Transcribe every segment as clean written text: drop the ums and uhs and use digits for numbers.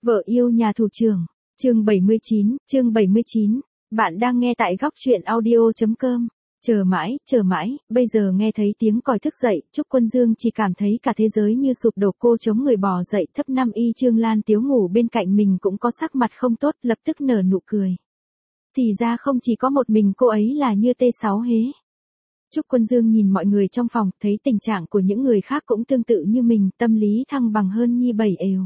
Vợ yêu nhà thủ trưởng, chương 79, bạn đang nghe tại góc truyện audio.com. Chờ mãi, bây giờ nghe thấy tiếng còi thức dậy, Trúc Quân Dương chỉ cảm thấy cả thế giới như sụp đổ, cô chống người bò dậy thấp 5 y Trương Lan Tiếu ngủ bên cạnh mình cũng có sắc mặt không tốt, lập tức nở nụ cười. Thì ra không chỉ có một mình cô ấy là như T6 hế. Trúc Quân Dương nhìn mọi người trong phòng, thấy tình trạng của những người khác cũng tương tự như mình, tâm lý thăng bằng hơn Nhi 7 ều.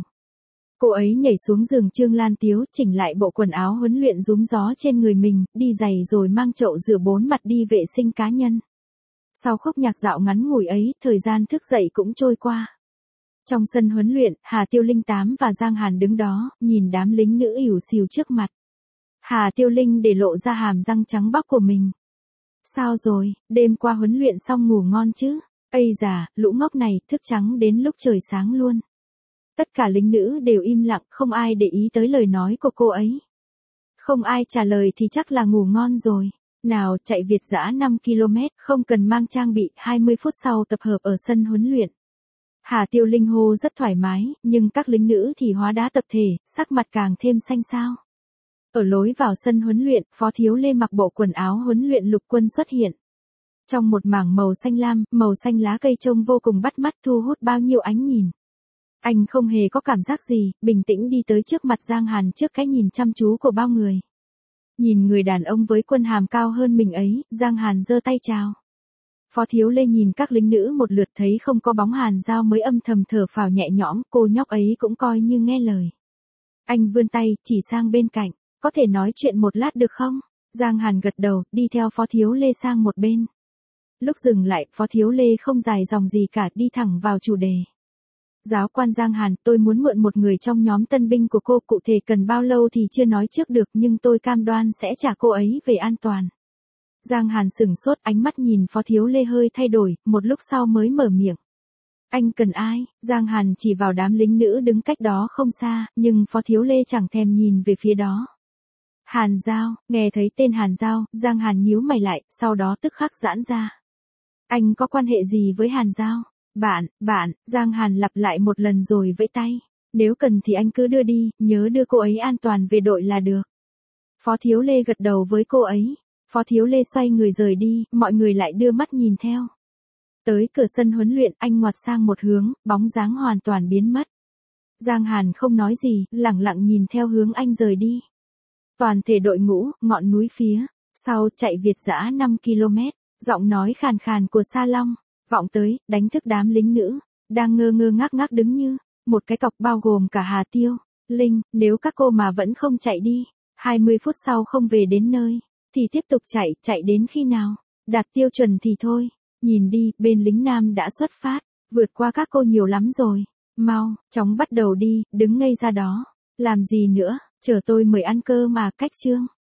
Cô ấy nhảy xuống giường Trương Lan Tiếu, chỉnh lại bộ quần áo huấn luyện rúm gió trên người mình, đi giày rồi mang chậu rửa bốn mặt đi vệ sinh cá nhân. Sau khúc nhạc dạo ngắn ngủi ấy, thời gian thức dậy cũng trôi qua. Trong sân huấn luyện, Hà Tiêu Linh Tám và Giang Hàn đứng đó, nhìn đám lính nữ ỉu xìu trước mặt. Hà Tiêu Linh để lộ ra hàm răng trắng bóc của mình. Sao rồi, đêm qua huấn luyện xong ngủ ngon chứ? Ây già, lũ ngốc này, thức trắng đến lúc trời sáng luôn. Tất cả lính nữ đều im lặng, không ai để ý tới lời nói của cô ấy. Không ai trả lời thì chắc là ngủ ngon rồi. Nào, chạy Việt dã 5 km, không cần mang trang bị, 20 phút sau tập hợp ở sân huấn luyện. Hà Tiêu Linh hô rất thoải mái, nhưng các lính nữ thì hóa đá tập thể, sắc mặt càng thêm xanh xao. Ở lối vào sân huấn luyện, Phó Thiếu Lê mặc bộ quần áo huấn luyện lục quân xuất hiện. Trong một mảng màu xanh lam, màu xanh lá cây trông vô cùng bắt mắt, thu hút bao nhiêu ánh nhìn. Anh không hề có cảm giác gì, bình tĩnh đi tới trước mặt Giang Hàn trước cái nhìn chăm chú của bao người. Nhìn người đàn ông với quân hàm cao hơn mình ấy, Giang Hàn giơ tay chào. Phó Thiếu Lê nhìn các lính nữ một lượt thấy không có bóng Hàn Giao mới âm thầm thở phào nhẹ nhõm, cô nhóc ấy cũng coi như nghe lời. Anh vươn tay, chỉ sang bên cạnh, có thể nói chuyện một lát được không? Giang Hàn gật đầu, đi theo Phó Thiếu Lê sang một bên. Lúc dừng lại, Phó Thiếu Lê không dài dòng gì cả, đi thẳng vào chủ đề. Giáo quan Giang Hàn, tôi muốn mượn một người trong nhóm tân binh của cô, cụ thể cần bao lâu thì chưa nói trước được, nhưng tôi cam đoan sẽ trả cô ấy về an toàn. Giang Hàn sửng sốt, ánh mắt nhìn Phó Thiếu Lê hơi thay đổi, một lúc sau mới mở miệng. Anh cần ai? Giang Hàn chỉ vào đám lính nữ đứng cách đó không xa, nhưng Phó Thiếu Lê chẳng thèm nhìn về phía đó. Hàn Giao, nghe thấy tên Hàn Giao, Giang Hàn nhíu mày lại, sau đó tức khắc giãn ra. Anh có quan hệ gì với Hàn Giao? Bạn, Giang Hàn lặp lại một lần rồi vẫy tay. Nếu cần thì anh cứ đưa đi, nhớ đưa cô ấy an toàn về đội là được. Phó Thiếu Lê gật đầu với cô ấy. Phó Thiếu Lê xoay người rời đi, mọi người lại đưa mắt nhìn theo. Tới cửa sân huấn luyện, anh ngoặt sang một hướng, bóng dáng hoàn toàn biến mất. Giang Hàn không nói gì, lẳng lặng nhìn theo hướng anh rời đi. Toàn thể đội ngũ, ngọn núi phía sau, chạy Việt dã 5 km, giọng nói khàn khàn của Sa Long vọng tới, đánh thức đám lính nữ đang ngơ ngơ ngác ngác đứng như một cái cọc, bao gồm cả Hà Tiêu Linh. Nếu các cô mà vẫn không chạy đi, 20 phút sau không về đến nơi, thì tiếp tục chạy đến khi nào đạt tiêu chuẩn thì thôi. Nhìn đi, bên lính nam đã xuất phát, vượt qua các cô nhiều lắm rồi. Mau, chóng bắt đầu đi, đứng ngây ra đó làm gì nữa, chờ tôi mời ăn cơm mà. Cách chương